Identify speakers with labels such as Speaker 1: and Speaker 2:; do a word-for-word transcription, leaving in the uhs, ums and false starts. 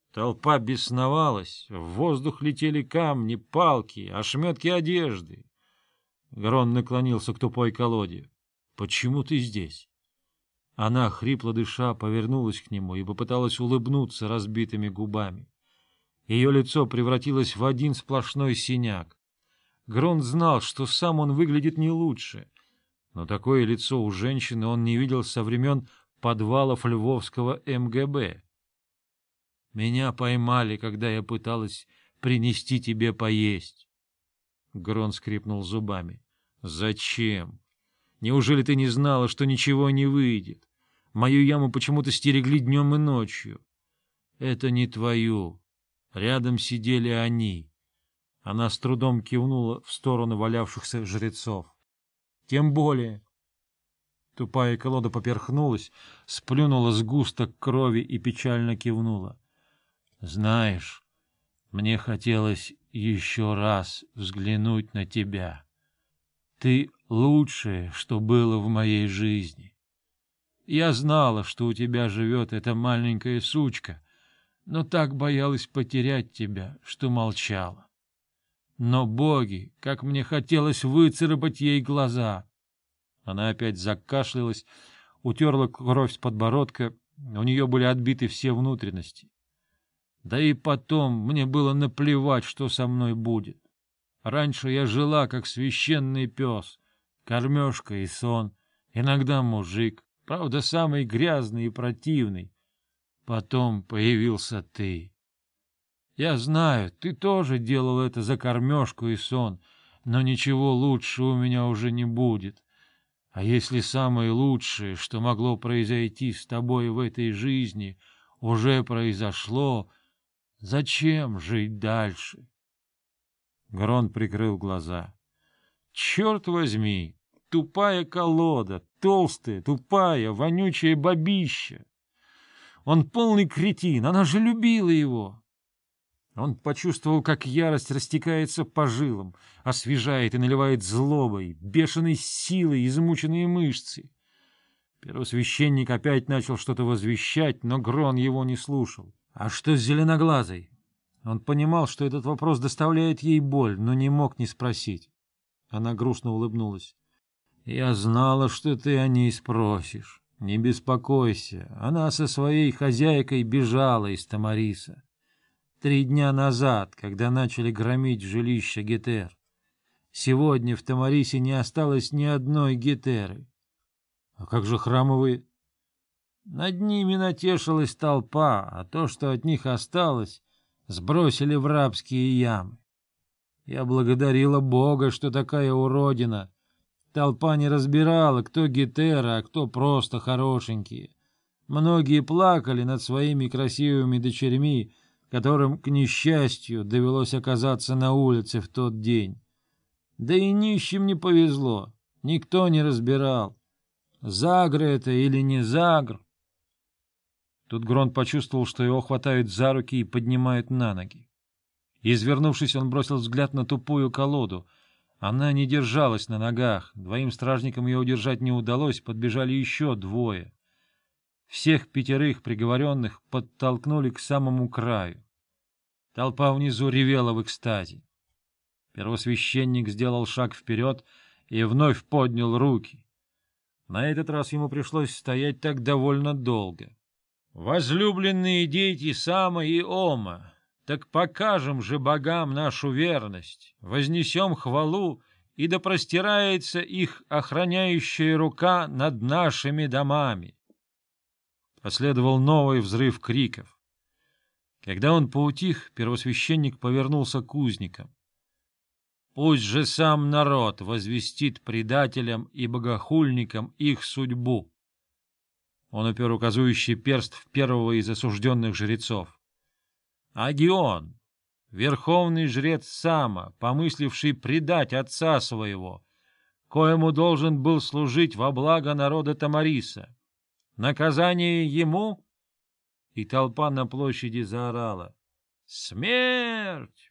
Speaker 1: Толпа бесновалась, в воздух летели камни, палки, ошметки одежды. Грон наклонился к тупой колоде. — Почему ты здесь? Она, хрипло дыша, повернулась к нему и попыталась улыбнуться разбитыми губами. Ее лицо превратилось в один сплошной синяк. Грон знал, что сам он выглядит не лучше, но такое лицо у женщины он не видел со времен подвалов львовского эм гэ бэ. — Меня поймали, когда я пыталась принести тебе поесть. Грон скрипнул зубами. — Зачем? Неужели ты не знала, что ничего не выйдет? Мою яму почему-то стерегли днем и ночью. Это не твою. Рядом сидели они. Она с трудом кивнула в сторону валявшихся жрецов. — Тем более. Тупая колода поперхнулась, сплюнула сгусток крови и печально кивнула. — Знаешь, мне хотелось еще раз взглянуть на тебя. Ты лучшее, что было в моей жизни. Я знала, что у тебя живет эта маленькая сучка, но так боялась потерять тебя, что молчала. Но, боги, как мне хотелось выцарапать ей глаза! Она опять закашлялась, утерла кровь с подбородка, у нее были отбиты все внутренности. Да и потом мне было наплевать, что со мной будет. Раньше я жила, как священный пес, кормежка и сон, иногда мужик, правда, самый грязный и противный. Потом появился ты. Я знаю, ты тоже делал это за кормежку и сон, но ничего лучше у меня уже не будет. А если самое лучшее, что могло произойти с тобой в этой жизни, уже произошло, зачем жить дальше? Грон прикрыл глаза. Черт возьми, тупая колода, толстая, тупая, вонючая бабища. Он полный кретин, она же любила его. Он почувствовал, как ярость растекается по жилам, освежает и наливает злобой, бешеной силой измученные мышцы. Первосвященник опять начал что-то возвещать, но Грон его не слушал. А что с зеленоглазой? Он понимал, что этот вопрос доставляет ей боль, но не мог не спросить. Она грустно улыбнулась. — Я знала, что ты о ней спросишь. Не беспокойся, она со своей хозяйкой бежала из Тамариса. Три дня назад, когда начали громить жилище гетер. Сегодня в Тамарисе не осталось ни одной гетеры. А как же храмовые? Над ними натешилась толпа, а то, что от них осталось, сбросили в рабские ямы. Я благодарила Бога, что такая уродина. Толпа не разбирала, кто гетера, а кто просто хорошенькие. Многие плакали над своими красивыми дочерьми, которым, к несчастью, довелось оказаться на улице в тот день. Да и нищим не повезло, никто не разбирал, загр это или не загр. Тут Грон почувствовал, что его хватают за руки и поднимают на ноги. Извернувшись, он бросил взгляд на тупую колоду. Она не держалась на ногах, двоим стражникам ее удержать не удалось, подбежали еще двое. Всех пятерых приговоренных подтолкнули к самому краю. Толпа внизу ревела в экстазе. Первосвященник сделал шаг вперед и вновь поднял руки. На этот раз ему пришлось стоять так довольно долго. «Возлюбленные дети Сама и Ома, так покажем же богам нашу верность, вознесем хвалу, и да простирается их охраняющая рука над нашими домами». Последовал новый взрыв криков. Когда он поутих, первосвященник повернулся к узникам. «Пусть же сам народ возвестит предателям и богохульникам их судьбу». Он упер указующий перст в первого из осужденных жрецов. «Агион, верховный жрец Сама, помысливший предать отца своего, коему должен был служить во благо народа Тамариса. Наказание ему?» И толпа на площади заорала: «Смерть!